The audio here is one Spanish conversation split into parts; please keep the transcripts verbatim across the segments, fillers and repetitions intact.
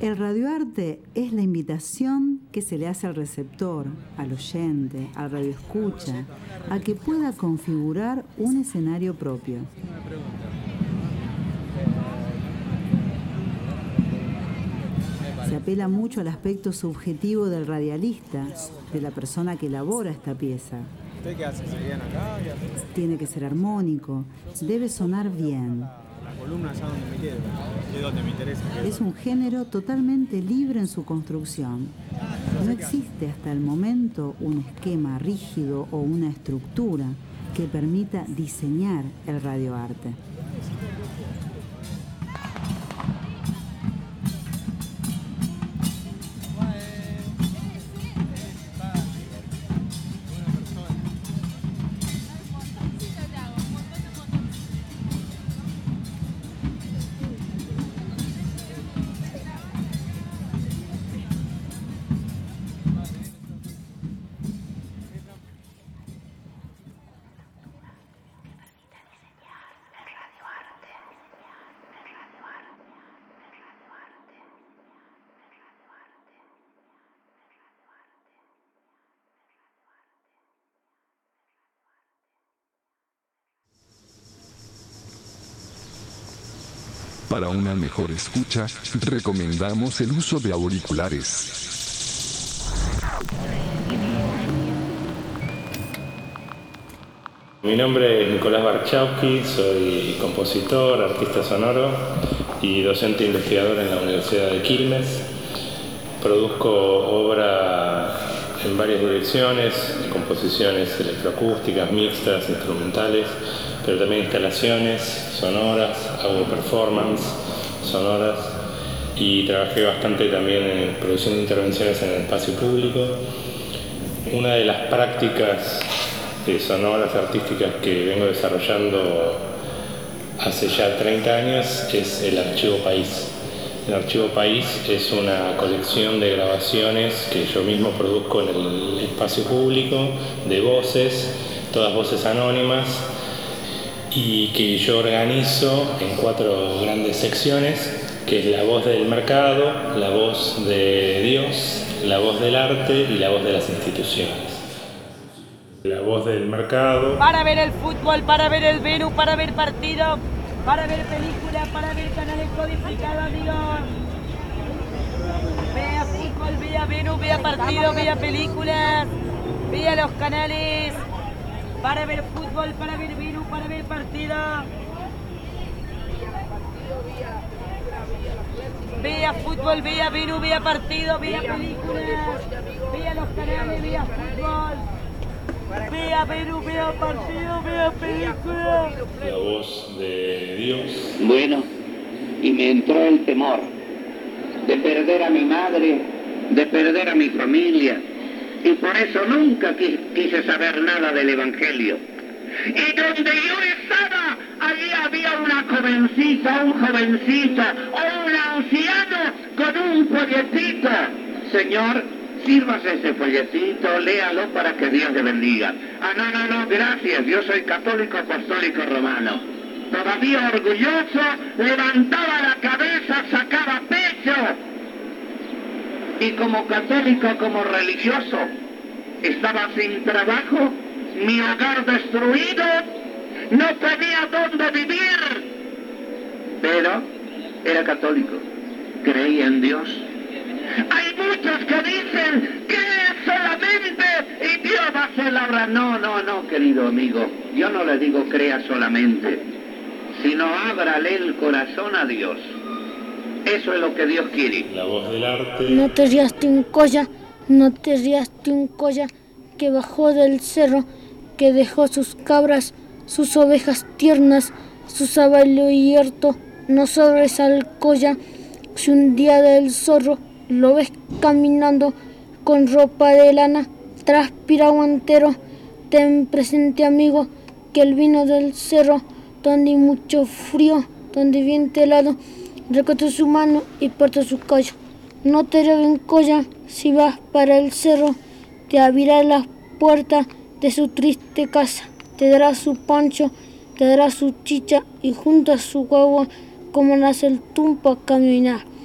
El radioarte es la invitación que se le hace al receptor, al oyente, al radioescucha, a que pueda configurar un escenario propio. Se apela mucho al aspecto subjetivo del radialista, de la persona que elabora esta pieza. ¿Usted qué hace? ¿Seguían acá? Tiene que ser armónico, debe sonar bien. La columna allá donde me quedo, es donde me interesa. Es un género totalmente libre en su construcción. No existe hasta el momento un esquema rígido o una estructura que permita diseñar el radioarte. Para una mejor escucha, recomendamos el uso de auriculares. Mi nombre es Nicolás Barchowski, soy compositor, artista sonoro y docente investigador en la Universidad de Quilmes. Produzco obra en varias direcciones, composiciones electroacústicas, mixtas, instrumentales, pero también instalaciones sonoras, hago performance sonoras y trabajé bastante también en producción de intervenciones en el espacio público. Una de las prácticas eh, sonoras artísticas que vengo desarrollando hace ya treinta años es el Archivo País. El Archivo País es una colección de grabaciones que yo mismo produzco en el espacio público, de voces, todas voces anónimas, y que yo organizo en cuatro grandes secciones, que es la voz del mercado, la voz de Dios, la voz del arte y la voz de las instituciones. La voz del mercado. Para ver el fútbol, para ver el Venus, para ver partidos, para ver películas, para ver canales codificados, amigos. Vea fútbol, vea Venus, vea partidos, vea películas, vea los canales. Para ver fútbol, para ver Venus, para ver partidos. Vea fútbol, vea Venus, vea partidos, vea películas, vea los canales, vea fútbol. Vea Venus, vea partidos, vea películas. La voz de Dios. Bueno, y me entró el temor de perder a mi madre, de perder a mi familia. Y por eso nunca quise saber nada del Evangelio. Y donde yo estaba, allí había una jovencita, un jovencito o un anciano con un folletito. Señor, sírvase ese folletito, léalo para que Dios le bendiga. Ah, no, no, no, gracias, yo soy católico apostólico romano. Todavía orgulloso, levantaba la cabeza, sacaba pecho. Y como católico, como religioso, estaba sin trabajo, mi hogar destruido, no tenía dónde vivir. Pero era católico, creía en Dios. Hay muchos que dicen que solamente y Dios va a hacer la obra. No, no, no, querido amigo, yo no le digo crea solamente, sino ábrale el corazón a Dios. Eso es lo que Dios quiere. La voz del arte. No te rías de un colla, no te rías de un colla que bajó del cerro, que dejó sus cabras, sus ovejas tiernas, su saballo hierto. No sobres al colla, si un día del zorro lo ves caminando con ropa de lana, transpirado entero, ten presente, amigo, que el vino del cerro, donde hay mucho frío, donde viento helado, recorta su mano y parte su callo. No te lleven colla, si vas para el cerro, te abrirá la puerta de su triste casa, te dará su pancho, te dará su chicha y junto a su guagua, como nace el tumpo a caminar.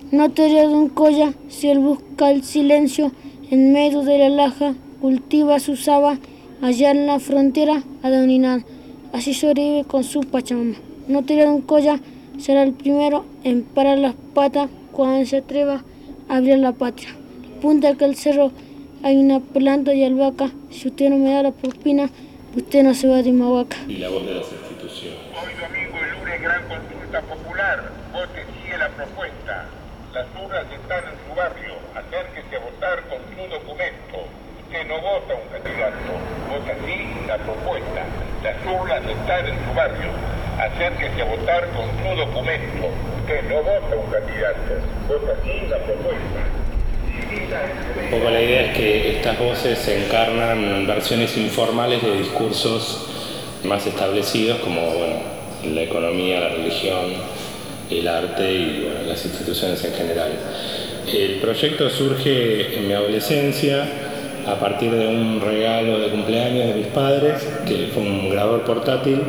No te rías, don Colla, si él busca el silencio en medio de la laja, cultiva su saba allá en la frontera a Doninán. Así sobrevive con su Pachamama. No te rías, don Colla, será el primero en parar las patas cuando se atreva a abrir la patria. La punta de aquel cerro hay una planta de albahaca. Si usted no me da la propina, usted no se va de Mahuaca. Y la voz de las instituciones. Hoy domingo y lunes gran consulta popular. Vote sí a la propuesta. Las urnas están en su barrio. Acérquese a votar con su documento. Usted no vota un candidato. Vota sí la propuesta. Las urnas están en su barrio. Acérquese a votar con su documento. Usted no vota un candidato. Vota sí la propuesta. Un poco la idea es que estas voces encarnan versiones informales de discursos más establecidos como bueno, la economía, la religión, el arte y bueno, las instituciones en general. El proyecto surge en mi adolescencia a partir de un regalo de cumpleaños de mis padres, que fue un grabador portátil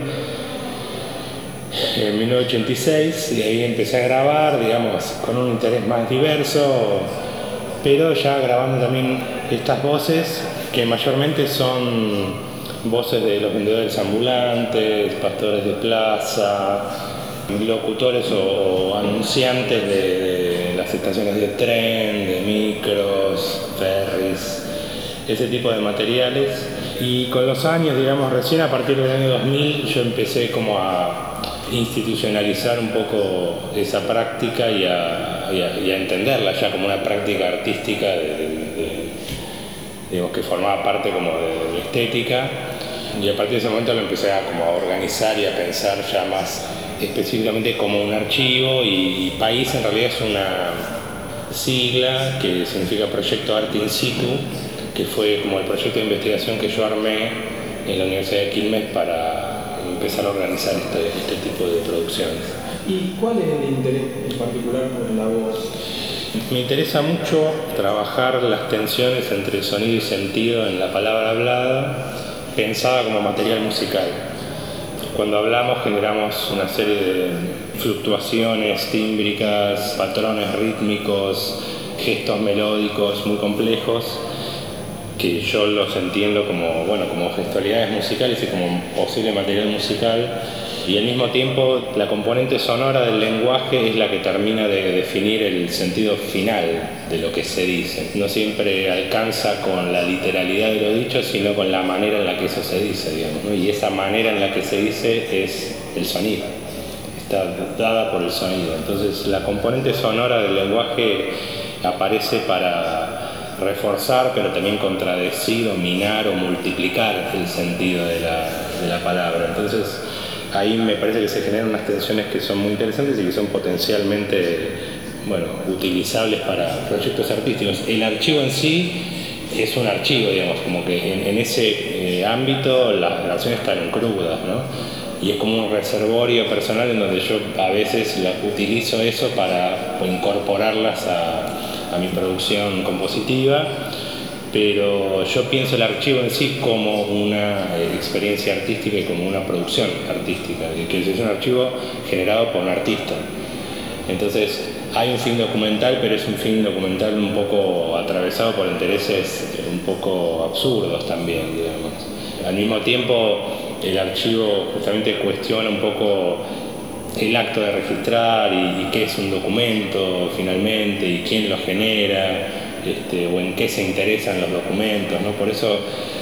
en mil novecientos ochenta y seis, y ahí empecé a grabar, digamos, con un interés más diverso, pero ya grabando también estas voces que mayormente son voces de los vendedores ambulantes, pastores de plaza, locutores o, o anunciantes de, de las estaciones de tren, de micros, ferries, ese tipo de materiales. Y con los años, digamos, recién a partir del año dos mil yo empecé como a institucionalizar un poco esa práctica y a, y a, y a entenderla ya como una práctica artística de, de, de, digamos, que formaba parte como de, de estética, y a partir de ese momento lo empecé a, como a organizar y a pensar ya más específicamente como un archivo, y, y país en realidad es una sigla que significa Proyecto Arte In Situ, que fue como el proyecto de investigación que yo armé en la Universidad de Quilmes para empezar a organizar este, este tipo de producciones. ¿Y cuál es el interés en particular por la voz? Me interesa mucho trabajar las tensiones entre sonido y sentido en la palabra hablada, pensada como material musical. Cuando hablamos generamos una serie de fluctuaciones tímbricas, patrones rítmicos, gestos melódicos muy complejos, que yo los entiendo como, bueno, como gestualidades musicales y como posible material musical, y al mismo tiempo la componente sonora del lenguaje es la que termina de definir el sentido final de lo que se dice. No siempre alcanza con la literalidad de lo dicho, sino con la manera en la que eso se dice, digamos, ¿no? Y esa manera en la que se dice es el sonido, está dada por el sonido. Entonces la componente sonora del lenguaje aparece para reforzar, pero también contradecir, o minar o multiplicar el sentido de la, de la palabra. Entonces ahí me parece que se generan unas tensiones que son muy interesantes y que son potencialmente, bueno, utilizables para proyectos artísticos. El archivo en sí es un archivo, digamos, como que en, en ese eh, ámbito las grabaciones están crudas, ¿no? Y es como un reservorio personal en donde yo a veces la, utilizo eso para pues, incorporarlas a a mi producción compositiva, pero yo pienso el archivo en sí como una eh, experiencia artística y como una producción artística, que es un archivo generado por un artista. Entonces hay un fin documental, pero es un fin documental un poco atravesado por intereses un poco absurdos también, digamos. Al mismo tiempo el archivo justamente cuestiona un poco el acto de registrar y, y qué es un documento finalmente y quién lo genera, este, o en qué se interesan los documentos, ¿no? Por eso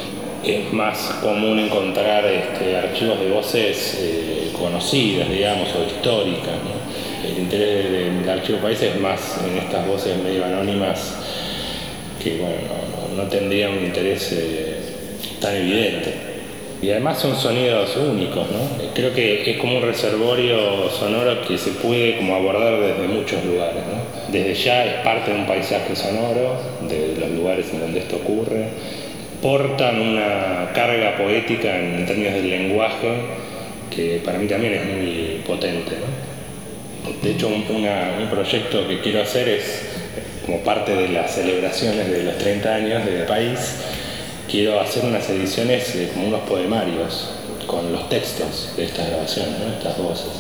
es más común encontrar este, archivos de voces eh, conocidas, digamos, o históricas, ¿no? El interés del de Archivo País es más en estas voces medio anónimas que bueno, no, no, no tendrían un interés eh, tan evidente. Y además son sonidos únicos, ¿no? Creo que es como un reservorio sonoro que se puede como abordar desde muchos lugares, ¿no? Desde ya es parte de un paisaje sonoro, de los lugares en donde esto ocurre. Portan una carga poética en términos del lenguaje que para mí también es muy potente, ¿no? De hecho, un, una, un proyecto que quiero hacer es, como parte de las celebraciones de los treinta años del país, quiero hacer unas ediciones eh, como unos poemarios con los textos de estas grabaciones, ¿no? Estas voces.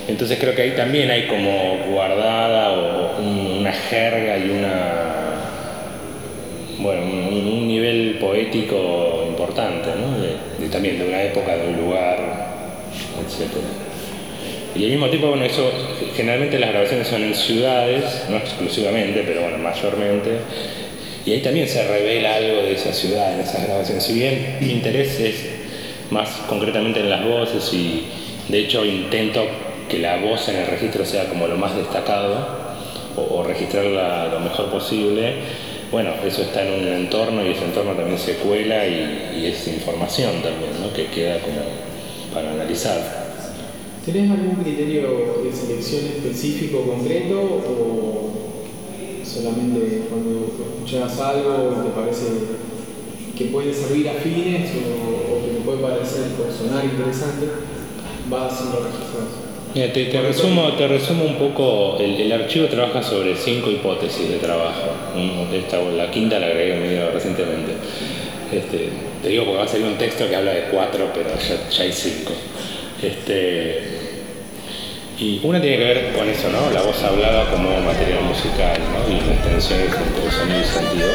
Entonces creo que ahí también hay como guardada o un, una jerga y una, bueno, un, un nivel poético importante, ¿no? De, de, también de una época, de un lugar, etcétera. Y al mismo tiempo, bueno, eso, generalmente las grabaciones son en ciudades, no exclusivamente, pero bueno, mayormente, y ahí también se revela algo de esa ciudad, en esas grabaciones. Si bien mi interés es más concretamente en las voces, y de hecho intento que la voz en el registro sea como lo más destacado, o, o registrarla lo mejor posible, bueno, eso está en un entorno y ese entorno también se cuela y, y es información también, ¿no? Que queda como para analizar. ¿Tenés algún criterio de selección específico, concreto, o solamente cuando escuchás algo y te parece que puede servir a fines o, o que te puede parecer o sonar interesante, vas haciendo registros? Mira, te, te, resumo, te resumo un poco, el, el archivo trabaja sobre cinco hipótesis de trabajo. Esta, la quinta la agregué medio recientemente. Este, te digo porque va a salir un texto que habla de cuatro, pero ya, ya hay cinco. Este, y una tiene que ver con eso, ¿no? La voz hablada como material musical, ¿no? Y las tensiones entre sonido y sentido.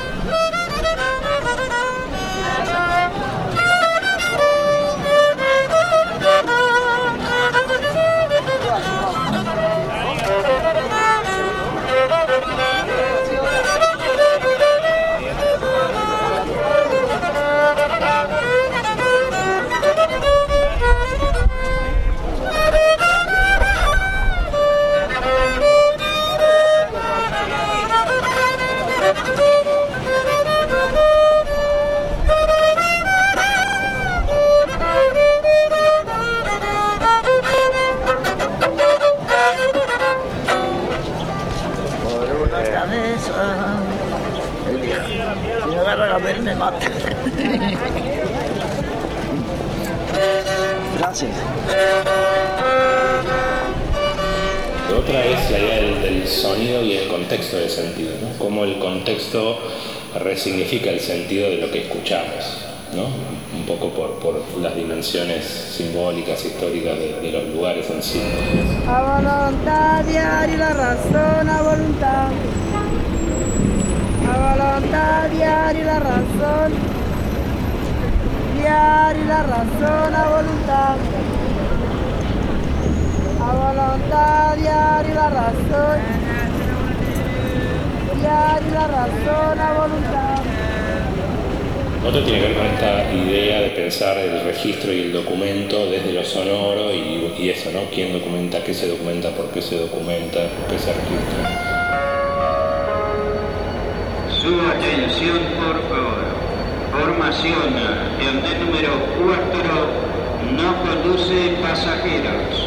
Gracias. Otra es la idea del, del sonido y el contexto del sentido, ¿no? Cómo el contexto resignifica el sentido de lo que escuchamos, ¿no? Un poco por, por las dimensiones simbólicas, históricas de, de los lugares en sí. A voluntad diaria la razón, a voluntad. A voluntad diaria la razón. Diaria la razón, a voluntad. A voluntad diaria la razón. Diaria la razón, a voluntad. Otro tiene que ver con esta idea de pensar el registro y el documento desde lo sonoro y, y eso, ¿no? ¿Quién documenta? ¿Qué se documenta? ¿Por qué se documenta? ¿Por qué se registra? Su atención, por favor. Formación de andén número cuatro no conduce pasajeros.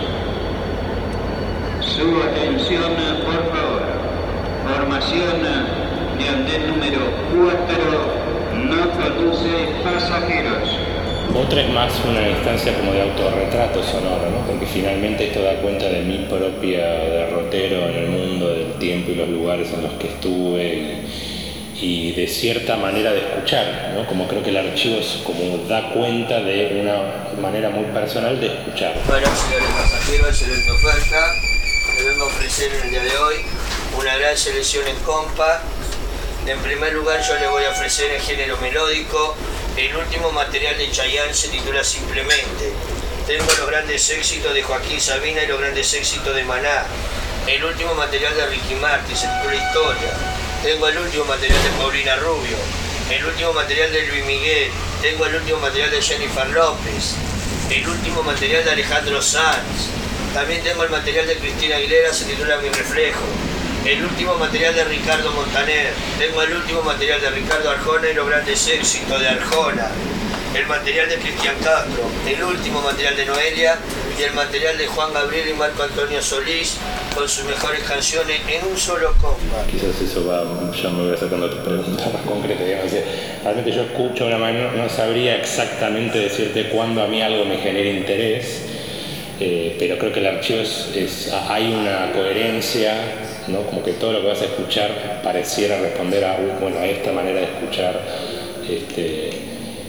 Su atención, por favor. Formación de andén número cuatro no conduce pasajeros. Otra es más una instancia como de autorretrato sonoro, ¿no? Porque finalmente esto da cuenta de mi propia derrotero en el mundo, del tiempo y los lugares en los que estuve y, y de cierta manera de escuchar, ¿no? Como creo que el archivo es como da cuenta de una manera muy personal de escuchar. Bueno, señores pasajeros, excelente oferta. Les vengo a ofrecer en el día de hoy una gran selección en compa. En primer lugar, yo les voy a ofrecer en género melódico. El último material de Chayanne se titula Simplemente. Tengo los grandes éxitos de Joaquín Sabina y los grandes éxitos de Maná. El último material de Ricky Martin se titula Historia. Tengo el último material de Paulina Rubio. El último material de Luis Miguel. Tengo el último material de Jennifer López. El último material de Alejandro Sanz. También tengo el material de Cristina Aguilera, se titula Mi Reflejo. El último material de Ricardo Montaner. Tengo el último material de Ricardo Arjona y los grandes éxitos de Arjona. El material de Cristian Castro. El último material de Noelia. Y el material de Juan Gabriel y Marco Antonio Solís con sus mejores canciones en un solo compa. Quizás eso va, ya me voy acercando a tus preguntas más concretas. Digamos, realmente yo escucho de una manera, no, no sabría exactamente decirte cuándo a mí algo me genera interés, eh, pero creo que el archivo es, es, hay una coherencia, ¿no? Como que todo lo que vas a escuchar pareciera responder a, bueno, a esta manera de escuchar, este,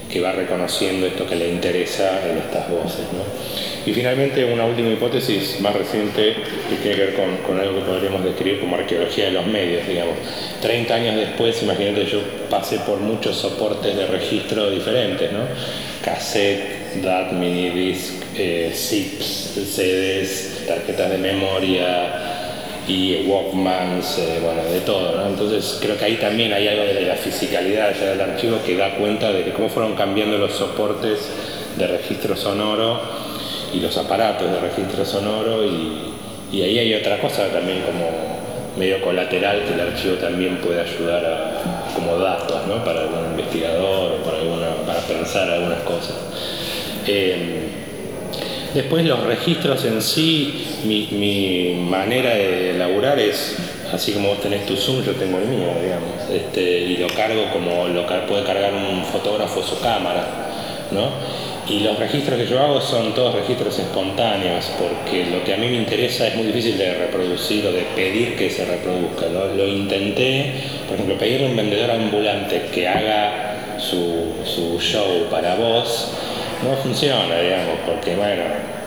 que va reconociendo esto que le interesa en estas voces, ¿no? Y finalmente una última hipótesis más reciente que tiene que ver con, con algo que podríamos describir como arqueología de los medios, digamos. treinta años después, imagínate, yo pasé por muchos soportes de registro diferentes, ¿no? Cassette, D A T, minidisc, eh, zips, C Ds, tarjetas de memoria y Walkmans, eh, bueno, de todo, ¿no? Entonces creo que ahí también hay algo de la fisicalidad ya del archivo que da cuenta de cómo fueron cambiando los soportes de registro sonoro y los aparatos de registro sonoro, y, y ahí hay otra cosa también como medio colateral que el archivo también puede ayudar a, como datos, ¿no? Para algún investigador o para, alguna, para pensar algunas cosas. Eh, después los registros en sí, mi, mi manera de elaborar es, así como vos tenés tu Zoom, yo tengo el mío, digamos, este, y lo cargo como lo puede cargar un fotógrafo su cámara, ¿no? Y los registros que yo hago son todos registros espontáneos, porque lo que a mí me interesa es muy difícil de reproducir o de pedir que se reproduzca. Lo, lo intenté, por ejemplo, pedirle a un vendedor ambulante que haga su, su show para vos, no funciona, digamos, porque bueno,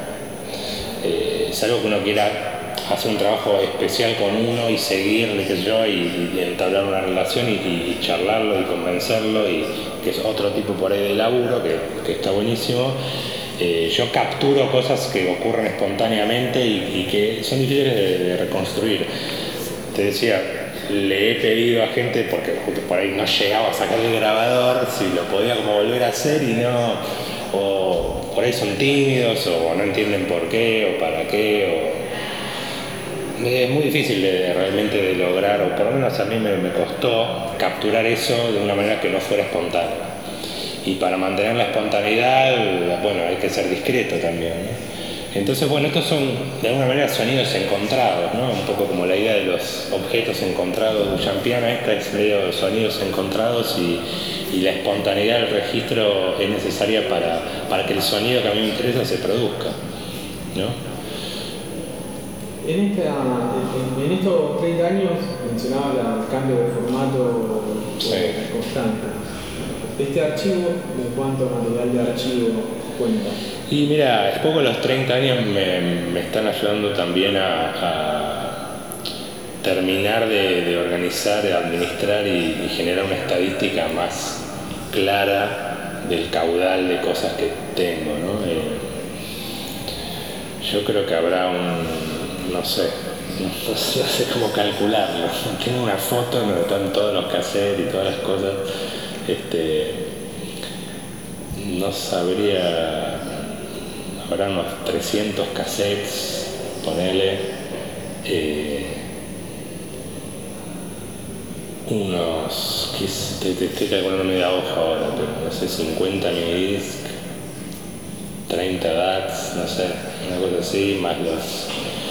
eh, es algo que uno quiera hacer un trabajo especial con uno y seguirle, qué sé yo, y, y entablar una relación y, y charlarlo y convencerlo, y que es otro tipo por ahí de laburo que, que está buenísimo. Eh, yo capturo cosas que ocurren espontáneamente y, y que son difíciles de, de reconstruir. Te decía, le he pedido a gente, porque justo por ahí no llegaba a sacar el grabador, si lo podía como volver a hacer y no, o por ahí son tímidos o no entienden por qué o para qué, o es muy difícil de, realmente de lograr, o por lo menos a mí me, me costó capturar eso de una manera que no fuera espontánea. Y para mantener la espontaneidad, bueno, hay que ser discreto también, ¿no? Entonces, bueno, estos son de alguna manera sonidos encontrados, ¿no? Un poco como la idea de los objetos encontrados de Duchampiana, esta es medio sonidos encontrados, y, y la espontaneidad del registro es necesaria para, para que el sonido que a mí me interesa se produzca, ¿no? En, esta, en, en estos treinta años mencionaba la, el cambio de formato sí. constante. ¿Este archivo, en cuánto material de archivo cuenta? Y mira, un poco los treinta años me, me están ayudando también a, a terminar de, de organizar, de administrar y, y generar una estadística más clara del caudal de cosas que tengo, ¿no? Eh, yo creo que habrá un... no sé, no, no sé cómo calcularlo. Tengo una foto donde están todos los cassettes y todas las cosas. Este, no sabría, habrá unos trescientos cassettes, ponele, eh, unos, te, te estoy calculando media hoja ahora, pero no sé, cincuenta minidisc, treinta D A Ts, no sé, una cosa así, más los...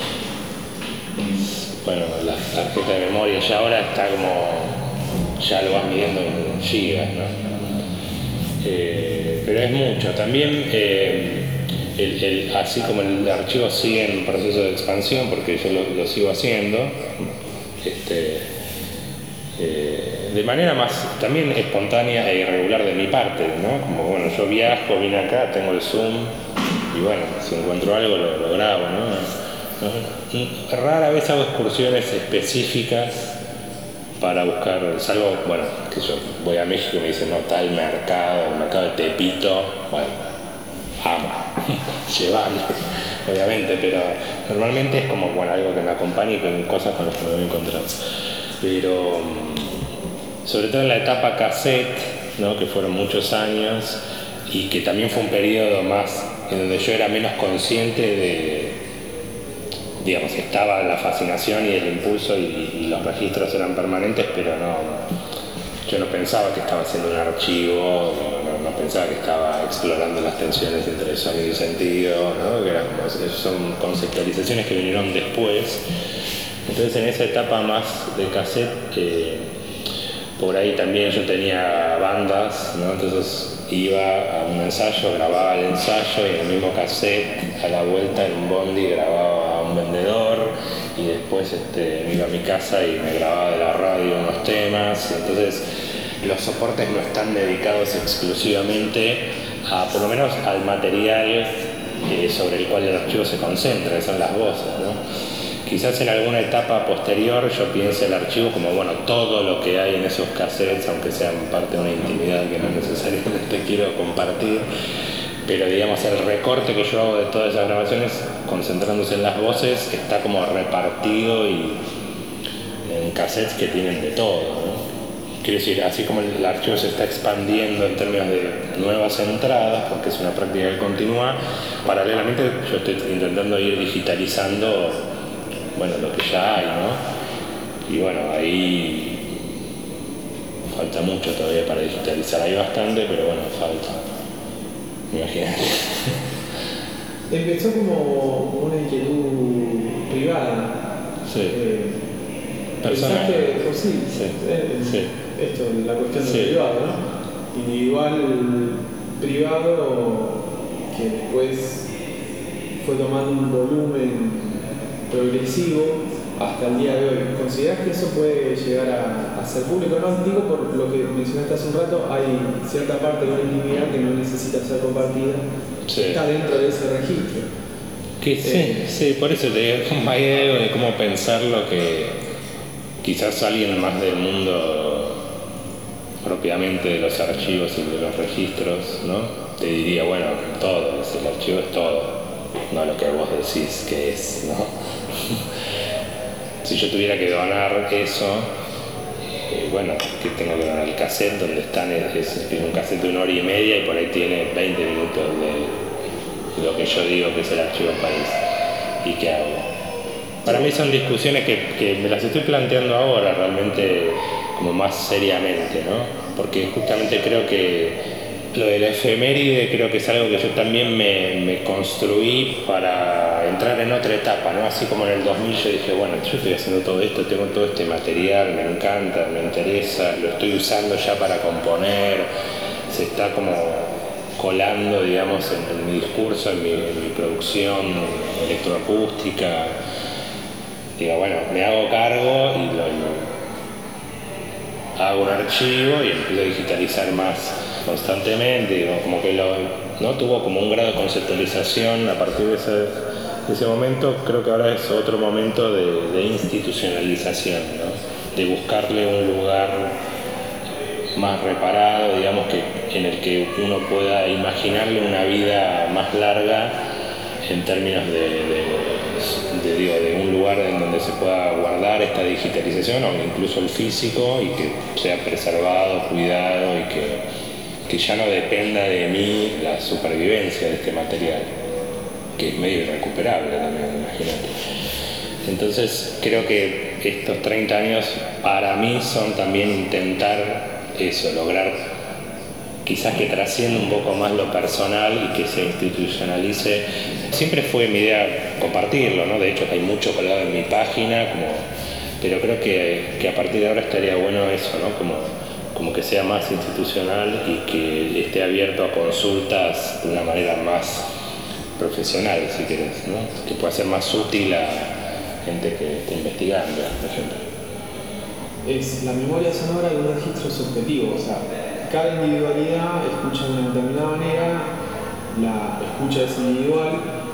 bueno, la tarjeta de memoria ya ahora está como, ya lo vas midiendo en gigas, ¿no? Eh, pero es mucho. También, eh, el, el, así como el archivo sigue en proceso de expansión, porque yo lo, lo sigo haciendo, este, eh, de manera más también espontánea e irregular de mi parte, ¿no? Como, bueno, yo viajo, vine acá, tengo el Zoom, y bueno, si encuentro algo lo, lo grabo, ¿no? Rara vez hago excursiones específicas para buscar, salvo, bueno, que yo voy a México y me dicen, no, tal mercado, el mercado de Tepito, bueno, amo, llevarme, obviamente, pero normalmente es como, bueno, algo que me acompaña y con cosas con las que me voy a encontrar. Pero, sobre todo en la etapa cassette, ¿no? Que fueron muchos años, y que también fue un periodo más en donde yo era menos consciente de, digamos, estaba la fascinación y el impulso y, y los registros eran permanentes, pero no, yo no pensaba que estaba haciendo un archivo, no, no, no pensaba que estaba explorando las tensiones entre sonido y sentido, ¿no? Que eran, son conceptualizaciones que vinieron después. Entonces, en esa etapa más de cassette, eh, por ahí también yo tenía bandas, ¿no? Entonces iba a un ensayo, grababa el ensayo, y en el mismo cassette, a la vuelta en un bondi, grababa a un vendedor, y después este, me iba a mi casa y me grababa de la radio unos temas. Entonces los soportes no están dedicados exclusivamente a, por lo menos, al material eh, sobre el cual el archivo se concentra, que son las voces, ¿no? Quizás en alguna etapa posterior yo piense el archivo como, bueno, todo lo que hay en esos cassettes, aunque sean parte de una intimidad que no necesariamente quiero compartir, pero digamos el recorte que yo hago de todas esas grabaciones, concentrándose en las voces, está como repartido y en cassettes que tienen de todo, ¿no? Quiero decir, así como el archivo se está expandiendo en términos de nuevas entradas, porque es una práctica que continúa, paralelamente yo estoy intentando ir digitalizando, bueno, lo que ya hay, ¿no? Y bueno, ahí falta mucho todavía para digitalizar, hay bastante, pero bueno, falta. Imagínate. Empezó como una inquietud privada. Sí. Eh, Personal. Pensaste, pues sí, Sí. Eh, Sí. Esto, la cuestión Sí. del privado, ¿no? Individual, privado, que después fue tomando un volumen progresivo hasta el día de hoy. ¿Considerás que eso puede llegar a, a ser público? No digo por lo que mencionaste hace un rato, hay cierta parte de una intimidad que no necesita ser compartida, Sí. está dentro de ese registro. Que sí, Eh, sí, por eso te digo, hay algo de cómo pensarlo que quizás alguien más del mundo propiamente de los archivos y de los registros, ¿no? Te diría, bueno, todo, el archivo es todo, no lo que vos decís que es, ¿no? Si yo tuviera que donar eso, eh, bueno, que tengo que donar el cassette donde están, es, es un cassette de una hora y media y por ahí tiene veinte minutos de lo que yo digo que es el archivo país. ¿Y qué hago? Para mí son discusiones que, que me las estoy planteando ahora realmente como más seriamente, ¿no? Porque justamente creo que lo de la efeméride creo que es algo que yo también me, me construí para entrar en otra etapa, ¿no? Así como en el dos mil yo dije, bueno, yo estoy haciendo todo esto, tengo todo este material, me encanta, me interesa, lo estoy usando ya para componer, se está como colando, digamos, en, en mi discurso, en mi, en mi producción electroacústica. Digo, bueno, me hago cargo y lo, lo hago un archivo y empiezo a digitalizar más constantemente, digo, como que lo, ¿no? Tuvo como un grado de conceptualización a partir de ese, de ese momento. Creo que ahora es otro momento de, de institucionalización, ¿no? De buscarle un lugar más reparado, digamos, que en el que uno pueda imaginarle una vida más larga en términos de, de, de, digo, de un lugar en donde se pueda guardar esta digitalización o incluso el físico y que sea preservado, cuidado y que, que ya no dependa de mí la supervivencia de este material, que es medio irrecuperable también, imagínate. Entonces creo que estos treinta años para mí son también intentar eso, lograr quizás que trascienda un poco más lo personal y que se institucionalice. Siempre fue mi idea compartirlo, ¿no? De hecho hay mucho colgado en mi página, como, pero creo que, que a partir de ahora estaría bueno eso, ¿no? Como, como que sea más institucional y que esté abierto a consultas de una manera más profesional, si querés, ¿no? Que pueda ser más útil a gente que esté investigando, por ejemplo. Es la memoria sonora de un registro subjetivo, o sea, cada individualidad escucha de una determinada manera, la escucha es individual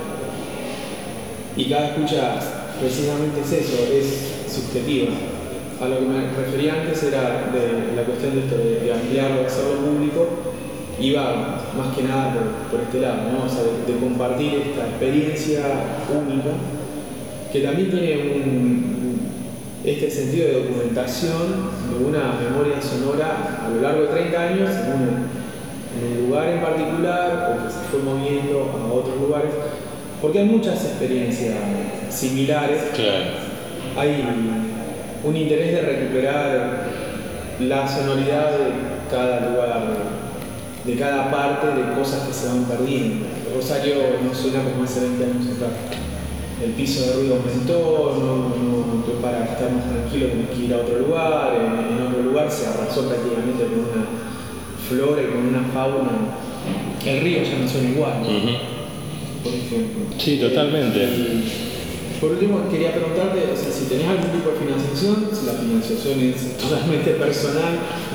y cada escucha precisamente es eso, es subjetiva. A lo que me refería antes era de la cuestión de esto, de, de ampliarlo, de hacerlo público, iba más que nada por, por este lado, ¿no? O sea, de, de compartir esta experiencia única que también tiene un este sentido de documentación de una memoria sonora a lo largo de treinta años en un, en un lugar en particular o que se fue moviendo a otros lugares, porque hay muchas experiencias similares. Claro. Hay un interés de recuperar la sonoridad de cada lugar, de cada parte, de cosas que se van perdiendo. Rosario no suena como hace veinte años atrás. El piso de ruido aumentó, no, no, no, para estar más tranquilo tenés que ir a otro lugar, en, en otro lugar se arrasó prácticamente con una flora y con una fauna. El río ya no suena igual, ¿no? Uh-huh. Por ejemplo. Sí, totalmente. Y, por último, quería preguntarte, o sea, si tenés algún tipo de financiación, si la financiación es totalmente personal,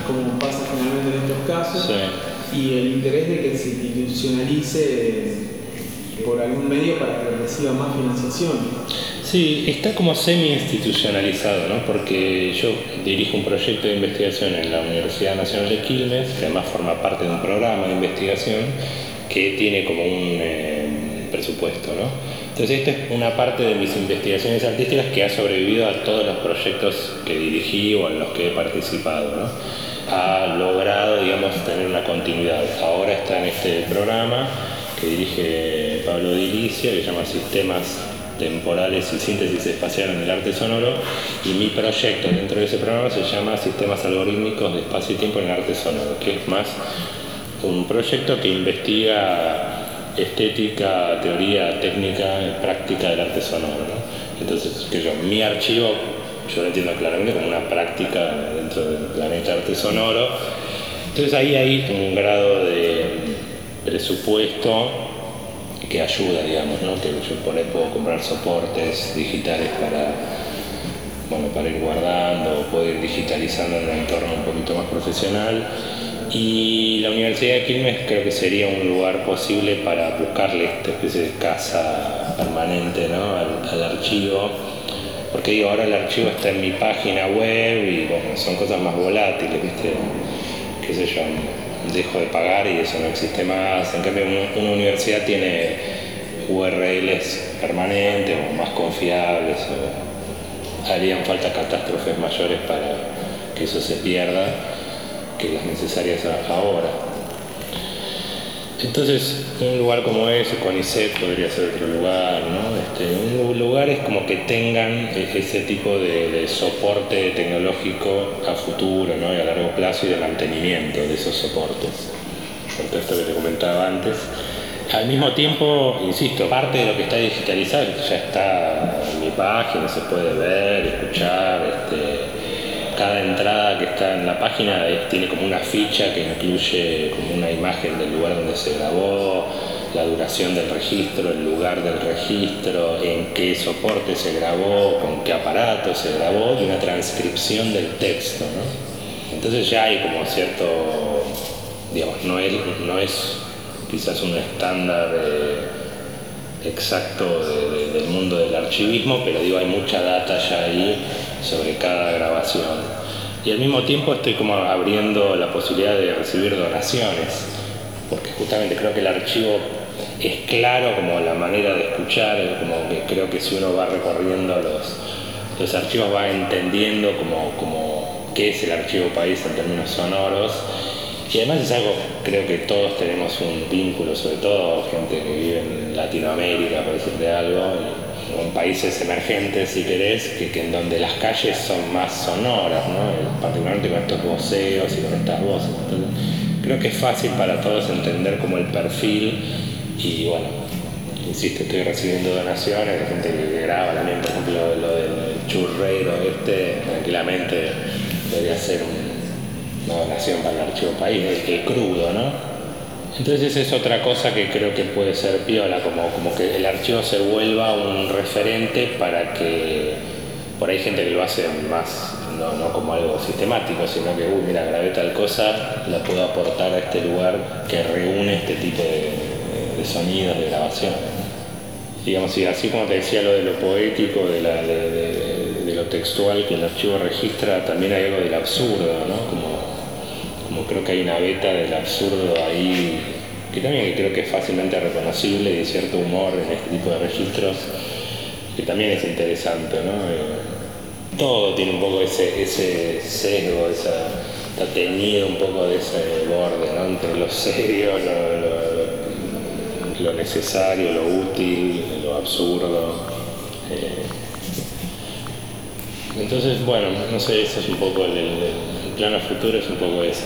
como pasa generalmente en estos casos, sí. y el interés de que se institucionalice por algún medio para que reciba más financiación. Sí, está como semi-institucionalizado, ¿no? Porque yo dirijo un proyecto de investigación en la Universidad Nacional de Quilmes, que además forma parte de un programa de investigación que tiene como un eh, presupuesto, ¿no? Entonces esta es una parte de mis investigaciones artísticas que ha sobrevivido a todos los proyectos que dirigí o en los que he participado, ¿no? Ha logrado, digamos, tener una continuidad. Ahora está en este programa que dirige Pablo Dilicia, que se llama Sistemas Temporales y Síntesis Espacial en el Arte Sonoro, y mi proyecto dentro de ese programa se llama Sistemas Algorítmicos de Espacio y Tiempo en el Arte Sonoro, que es más un proyecto que investiga estética, teoría, técnica, práctica del arte sonoro, ¿no? Entonces, que yo, mi archivo, yo lo entiendo claramente como una práctica dentro del planeta arte sonoro. Entonces ahí hay un grado de presupuesto que ayuda, digamos, ¿no? Que yo por ahí puedo comprar soportes digitales para, bueno, para ir guardando, puedo ir digitalizando en un entorno un poquito más profesional. Y la Universidad de Quilmes creo que sería un lugar posible para buscarle esta especie de casa permanente, ¿no? al, al archivo, porque digo, ahora el archivo está en mi página web y bueno, son cosas más volátiles, ¿viste? Qué sé yo, dejo de pagar y eso no existe más. En cambio, una, una universidad tiene U R Ls permanentes o más confiables, o harían falta catástrofes mayores para que eso se pierda que las necesarias ahora. Entonces, un lugar como ese, CONICET podría ser otro lugar, ¿no? Este, un lugares como que tengan ese tipo de, de soporte tecnológico a futuro, ¿no? Y a largo plazo y de mantenimiento de esos soportes. Por todo esto que te comentaba antes. Al mismo tiempo, insisto, parte de lo que está digitalizado ya está en mi página, se puede ver, escuchar, este, cada entrada que está en la página tiene como una ficha que incluye como una imagen del lugar donde se grabó, la duración del registro, el lugar del registro, en qué soporte se grabó, con qué aparato se grabó y una transcripción del texto, ¿no? Entonces ya hay como cierto, digamos, no es, no es quizás un estándar eh, exacto de, de, del mundo del archivismo, pero digo, hay mucha data ya ahí sobre cada grabación. Y al mismo tiempo estoy como abriendo la posibilidad de recibir donaciones, porque justamente creo que el archivo es claro como la manera de escuchar, como que creo que si uno va recorriendo los, los archivos va entendiendo como, como qué es el archivo país en términos sonoros. Y además es algo, creo que todos tenemos un vínculo, sobre todo gente que vive en Latinoamérica, por decirte algo, o en países emergentes, si querés, que, que en donde las calles son más sonoras, ¿no? Particularmente con estos voceos y con estas voces. Entonces, creo que es fácil para todos entender como el perfil y bueno, insisto, estoy recibiendo donaciones de gente que graba también, por ejemplo, lo del churrero este, tranquilamente podría ser un, una donación para el archivo país, el, el crudo, ¿no? Entonces es otra cosa que creo que puede ser piola, como, como que el archivo se vuelva un referente para que, por ahí hay gente que lo hace más, no, no como algo sistemático, sino que, uy, mira, grabé tal cosa, la puedo aportar a este lugar que reúne este tipo de, de sonidos, de grabación. Digamos, y así como te decía lo de lo poético, de, la, de, de, de lo textual que el archivo registra, también hay algo del absurdo, ¿no? Como, como creo que hay una beta del absurdo ahí, que también creo que es fácilmente reconocible y de cierto humor en este tipo de registros, que también es interesante, ¿no? Eh, todo tiene un poco ese, ese sesgo, esa, está teñido un poco de ese borde, ¿no? Entre lo serio, lo, lo, lo necesario, lo útil, lo absurdo. Eh, entonces, bueno, no sé, ese es un poco el, el, el plano futuro, es un poco ese.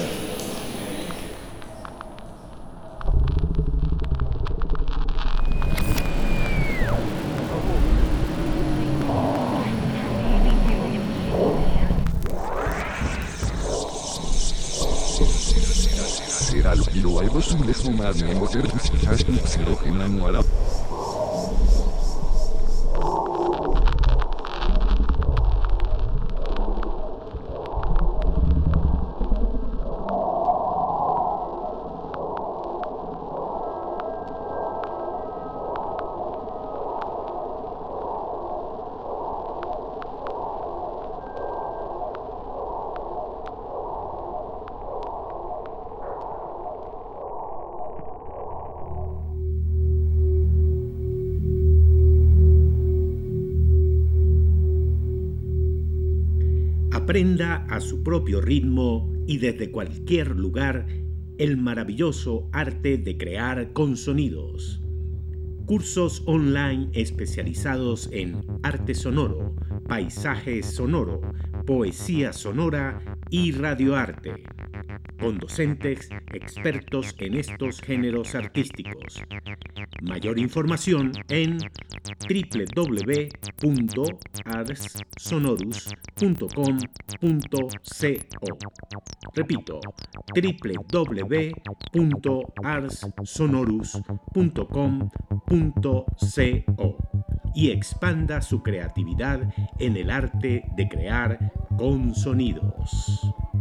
Aprenda a su propio ritmo y desde cualquier lugar el maravilloso arte de crear con sonidos. Cursos online especializados en arte sonoro, paisaje sonoro, poesía sonora y radioarte, con docentes expertos en estos géneros artísticos. Mayor información en doble u doble u doble u punto ars sonorus punto com punto co. Repito, doble u doble u doble u punto ars sonorus punto com punto co y expanda su creatividad en el arte de crear con sonidos.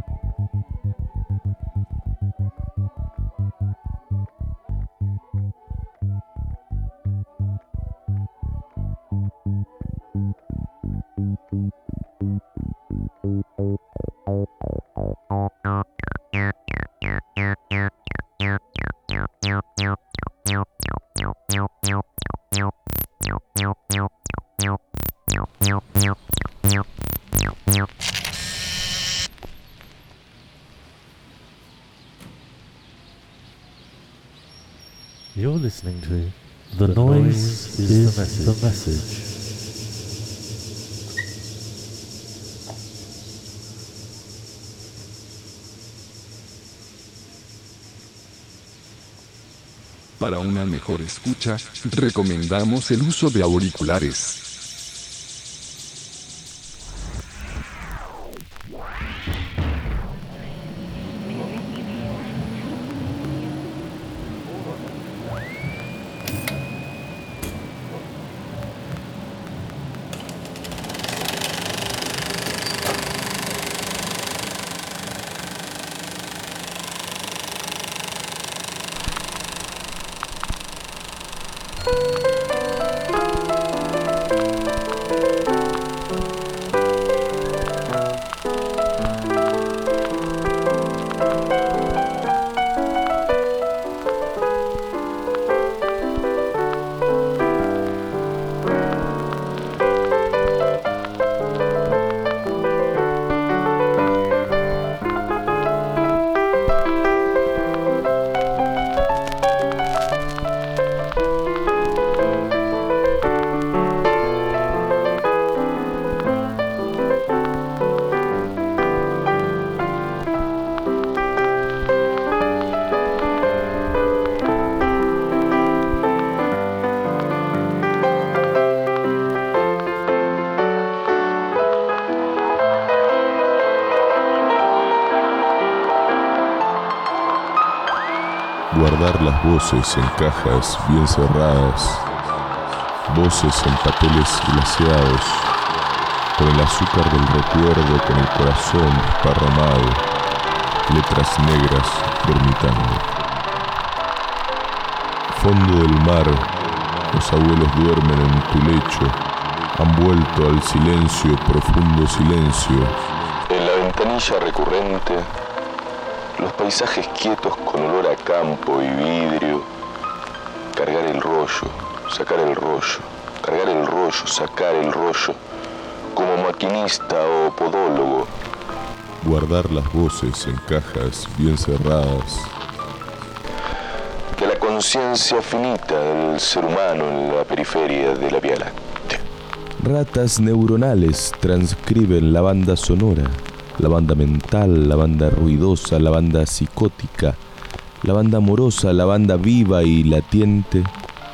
You're listening to The, the Noise, noise is, is the Message. The message. Para una mejor escucha, recomendamos el uso de auriculares. Guardar las voces en cajas bien cerradas, voces en papeles glaseados, con el azúcar del recuerdo, con el corazón desparramado, letras negras dormitando. Fondo del mar, los abuelos duermen en tu lecho, han vuelto al silencio, profundo silencio. En la ventanilla recurrente, los paisajes quietos con olor a campo y vidrio, cargar el rollo, sacar el rollo, cargar el rollo, sacar el rollo, como maquinista o podólogo. Guardar las voces en cajas bien cerradas. De la conciencia finita del ser humano en la periferia de la Vía Láctea. Ratas neuronales transcriben la banda sonora. La banda mental, la banda ruidosa, la banda psicótica, la banda amorosa, la banda viva y latiente.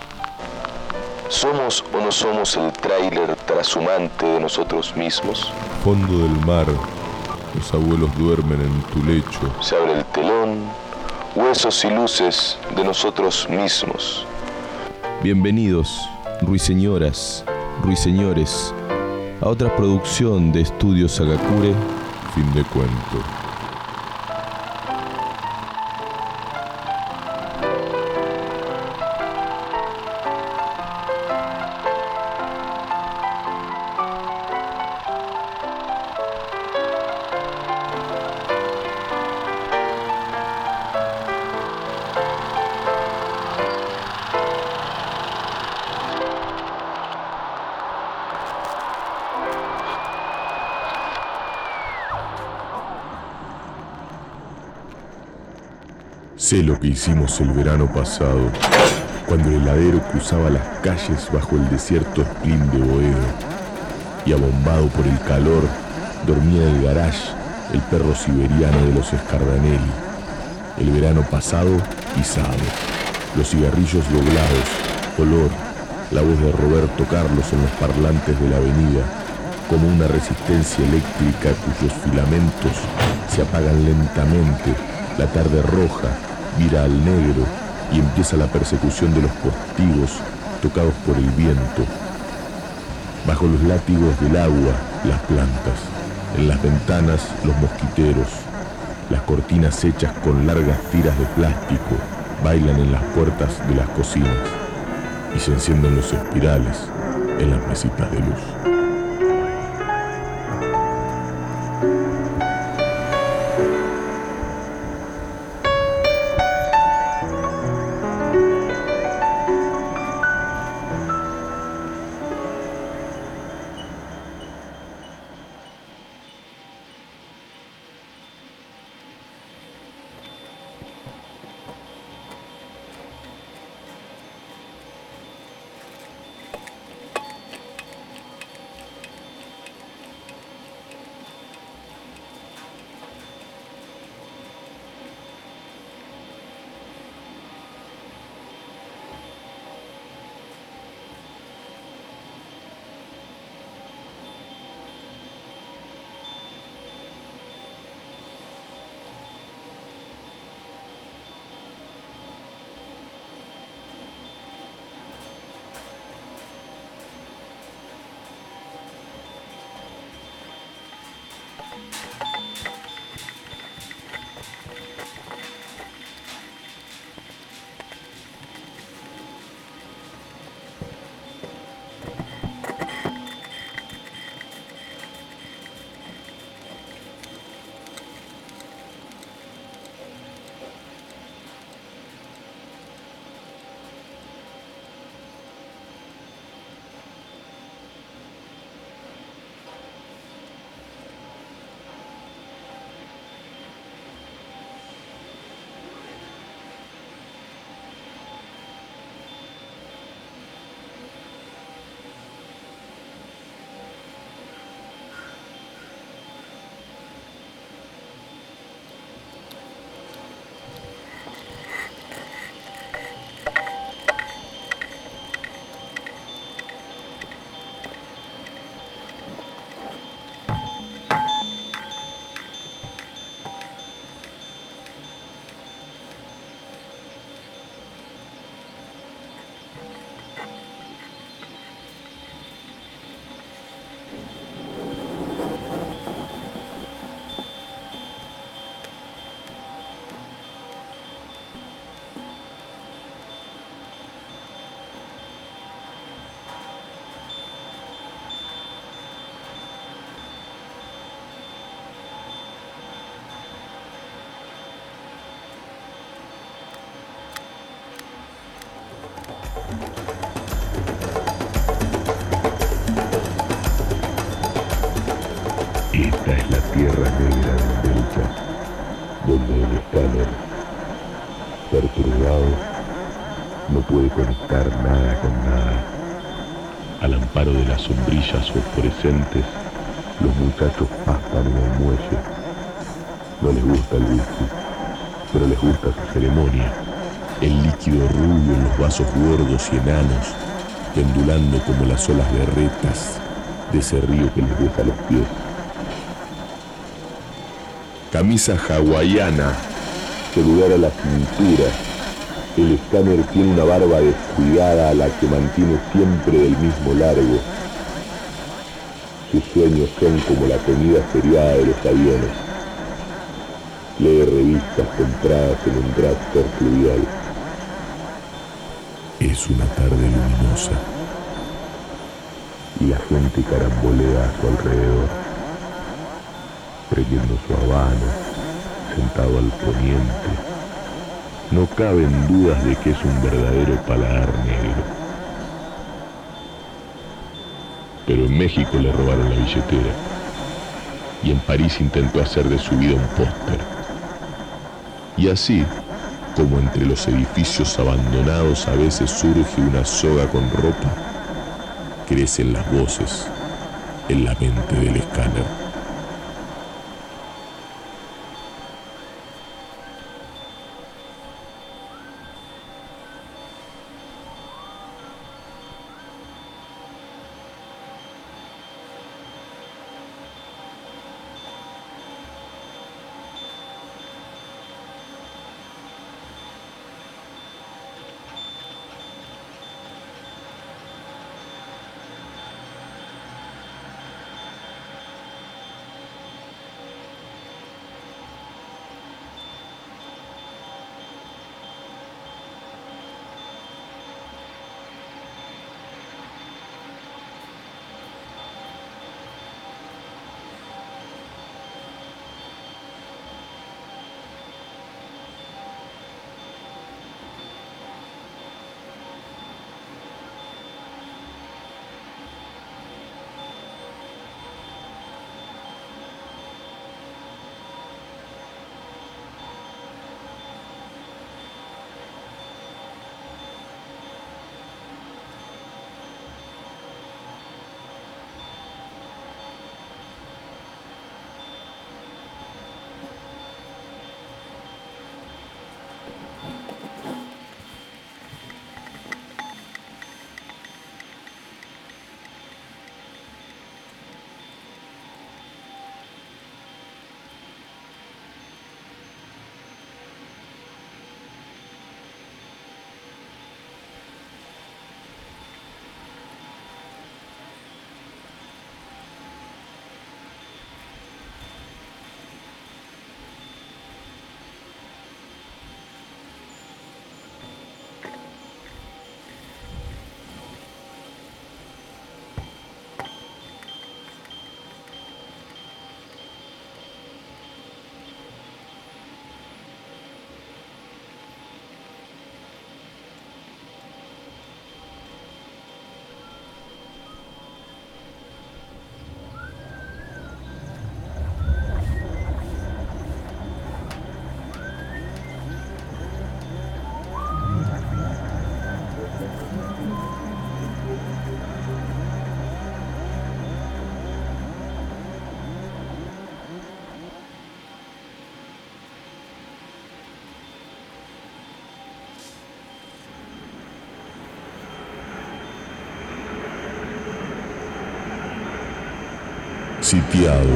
¿Somos o no somos el tráiler trashumante de nosotros mismos? Fondo del mar, los abuelos duermen en tu lecho. Se abre el telón, huesos y luces de nosotros mismos. Bienvenidos, ruiseñoras, ruiseñores, a otra producción de Estudios Sagakure. Fin de cuento. Sé lo que hicimos el verano pasado, cuando el heladero cruzaba las calles bajo el desierto Splin de Boedo, y abombado por el calor, dormía en el garage el perro siberiano de los Scardanelli. El verano pasado, pisado, los cigarrillos doblados, olor, la voz de Roberto Carlos en los parlantes de la avenida, como una resistencia eléctrica cuyos filamentos se apagan lentamente. La tarde roja vira al negro y empieza la persecución de los postigos tocados por el viento. Bajo los látigos del agua, las plantas. En las ventanas, los mosquiteros. Las cortinas hechas con largas tiras de plástico bailan en las puertas de las cocinas y se encienden los espirales en las mesitas de luz. Esta es la tierra negra del delta, donde el escáner, perturbado, no puede conectar nada con nada. Al amparo de las sombrillas fosforescentes, los muchachos pastan en el muelle. No les gusta el whisky, pero les gusta su ceremonia. El líquido rubio en los vasos gordos y enanos, pendulando como las olas berretas de ese río que les deja los pies. Camisa hawaiana, celular a la cintura. El escáner tiene una barba descuidada a la que mantiene siempre del mismo largo. Sus sueños son como la comida feriada de los aviones. Lee revistas compradas en un drugstore fluvial. Es una tarde luminosa y la gente carambolea a su alrededor, prendiendo su habano, sentado al poniente. No caben dudas de que es un verdadero paladar negro. Pero en México le robaron la billetera y en París intentó hacer de su vida un póster. Y así, como entre los edificios abandonados a veces surge una soga con ropa, crecen las voces en la mente del escáner. Sitiado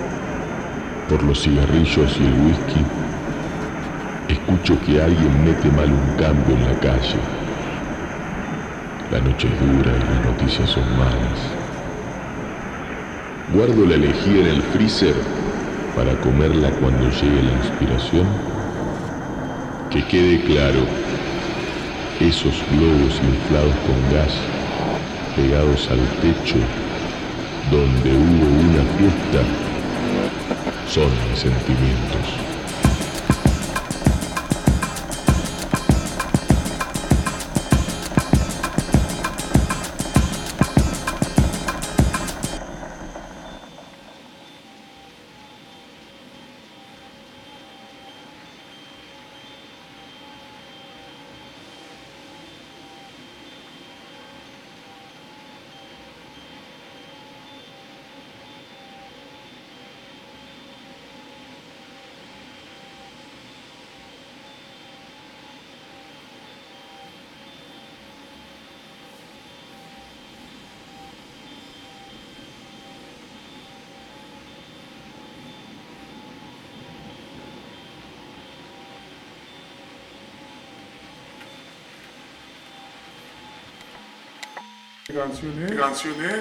por los cigarrillos y el whisky, escucho que alguien mete mal un cambio en la calle. La noche es dura y las noticias son malas. Guardo la lejía en el freezer para comerla cuando llegue la inspiración. Que quede claro, esos globos inflados con gas pegados al techo donde hubo una fiesta son mis sentimientos. Canciones. Canciones.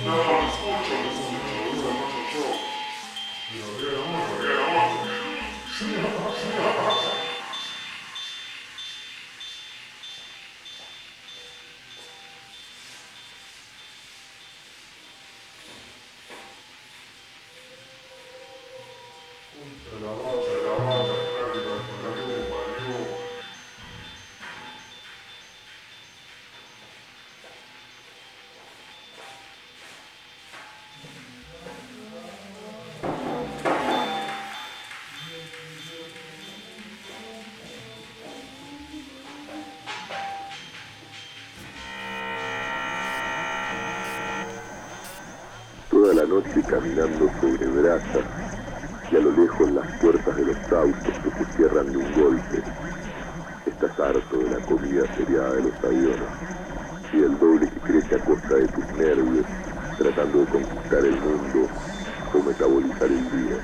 Toda la noche caminando sobre brasas y a lo lejos las puertas de los autos que se cierran de un golpe. Estás harto de la comida seriada de los aviones y del doble que crece a costa de tus nervios, tratando de conquistar el mundo o metabolizar el día.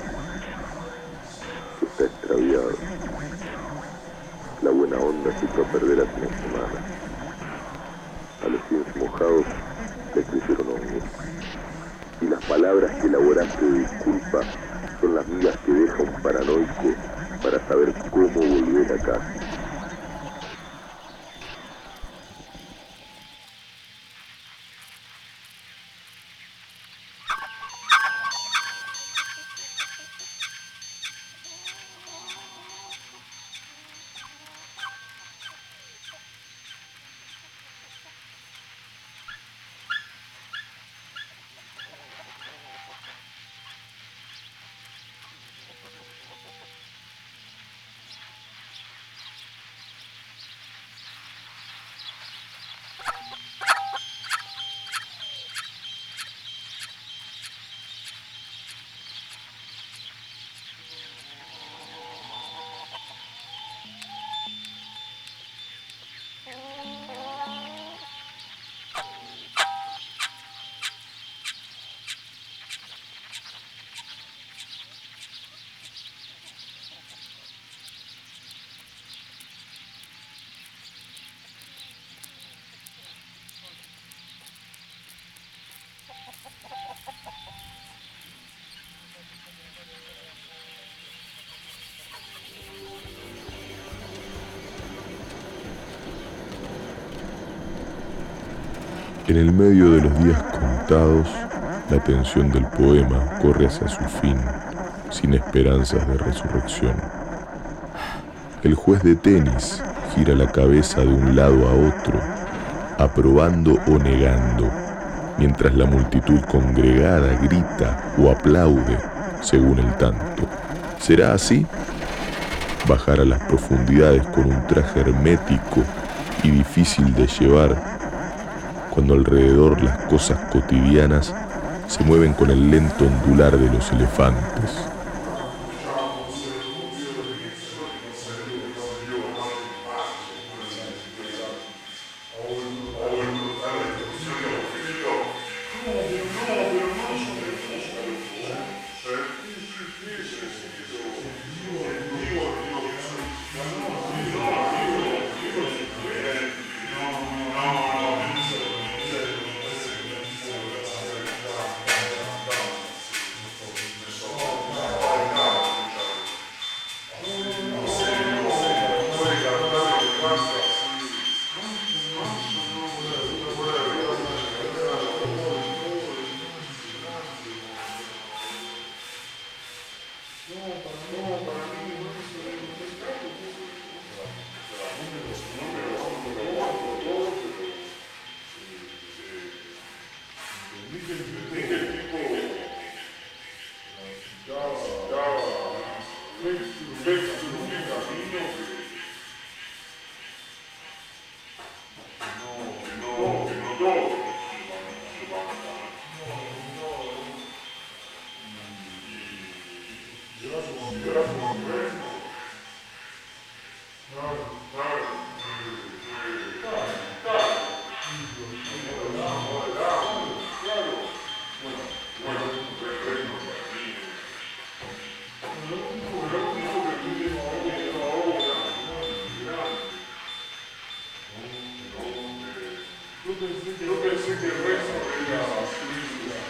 Está extraviado. La buena onda se echó a perder hace una semana. A los pies mojados le crecieron hongos. Y las palabras que elaboraste de disculpa son las migas que deja un paranoico para saber cómo volver a casa. En el medio de los días contados, la tensión del poema corre hacia su fin, sin esperanzas de resurrección. El juez de tenis gira la cabeza de un lado a otro, aprobando o negando, mientras la multitud congregada grita o aplaude según el tanto. ¿Será así? Bajar a las profundidades con un traje hermético y difícil de llevar, cuando alrededor las cosas cotidianas se mueven con el lento ondular de los elefantes. Yo pensé que el resto era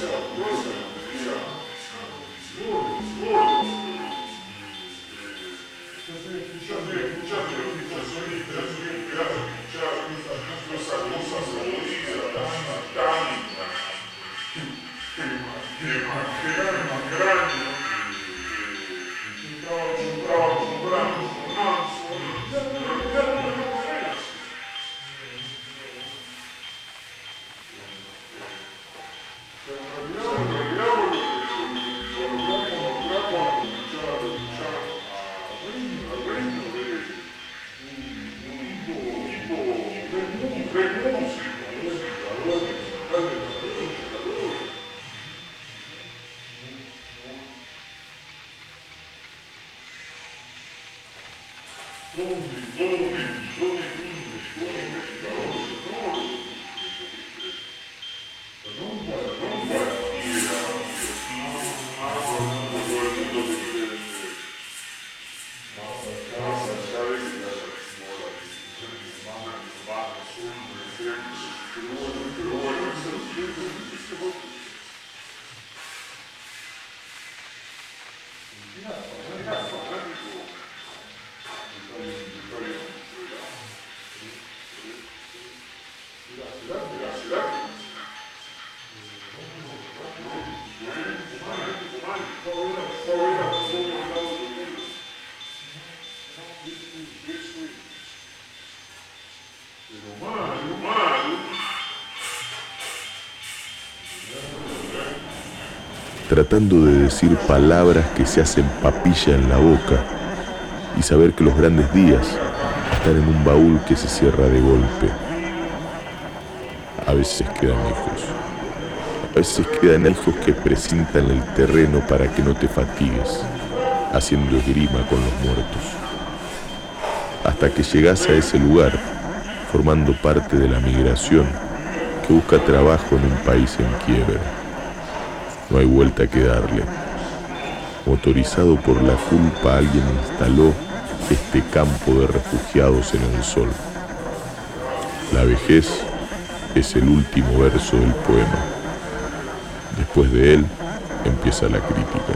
Tratando de decir palabras que se hacen papilla en la boca y saber que los grandes días están en un baúl que se cierra de golpe. A veces quedan hijos, a veces quedan hijos que precintan el terreno para que no te fatigues, haciendo esgrima con los muertos, hasta que llegas a ese lugar, formando parte de la migración que busca trabajo en un país en quiebra. No hay vuelta que darle. Motorizado por la culpa, alguien instaló este campo de refugiados en el sol. La vejez es el último verso del poema. Después de él empieza la crítica.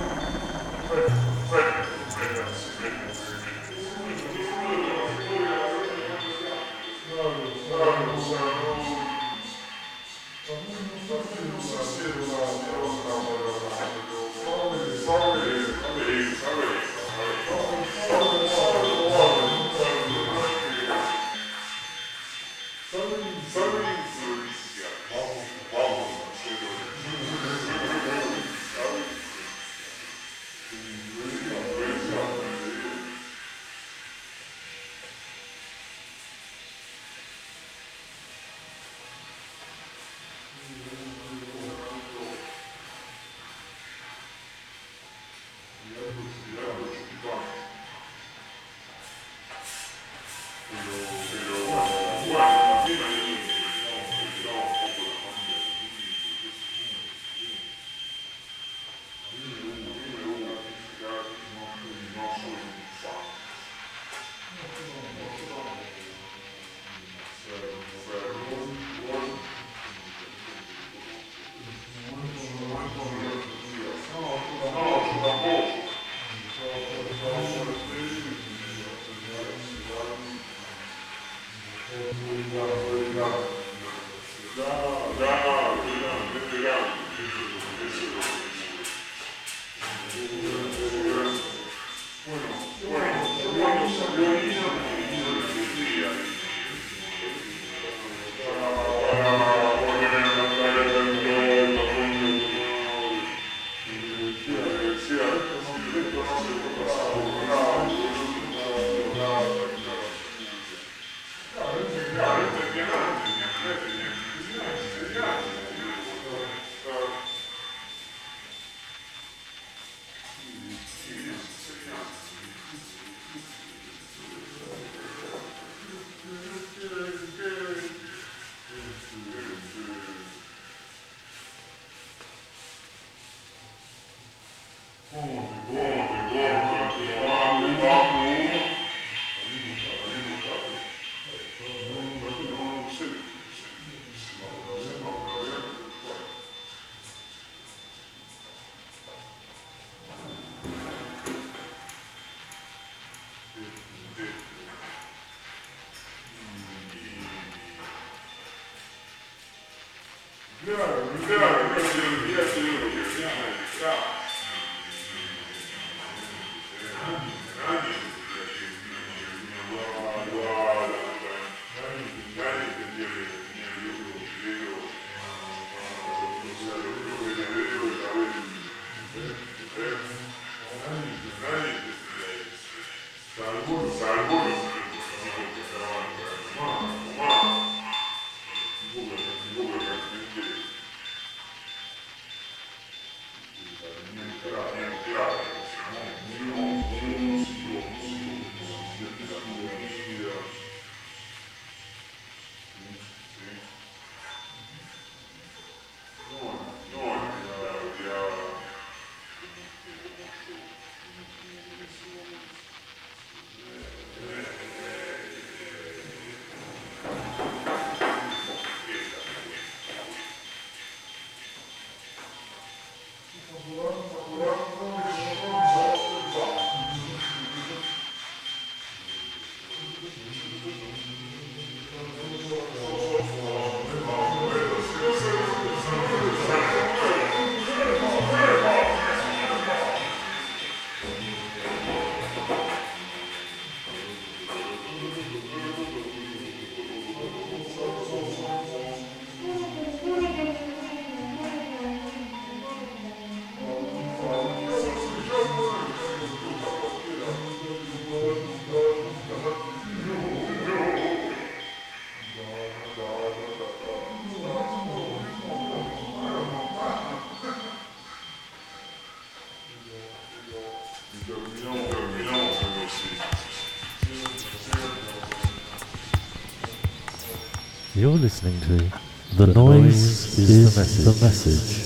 You're listening to The Noise is the Message.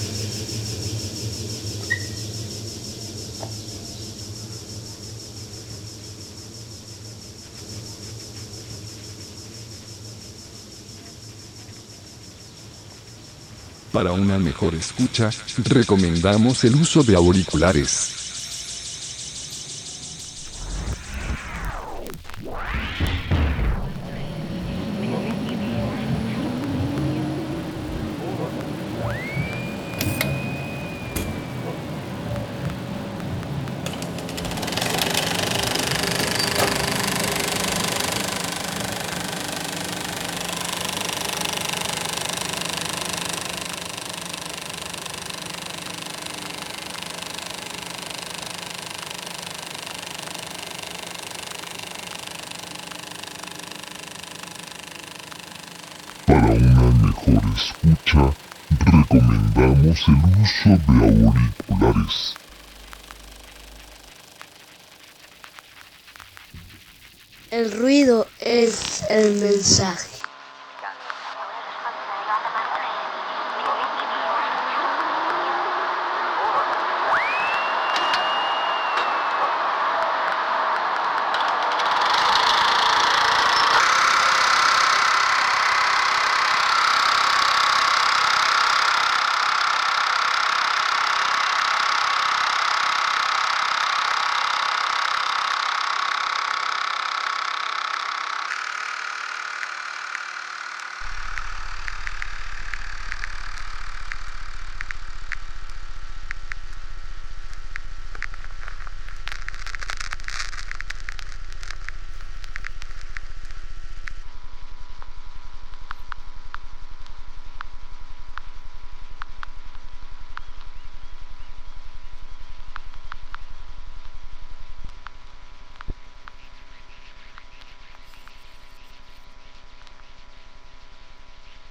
Para una mejor escucha, recomendamos el uso de auriculares. Para una mejor escucha, recomendamos el uso de auriculares. El ruido es el mensaje.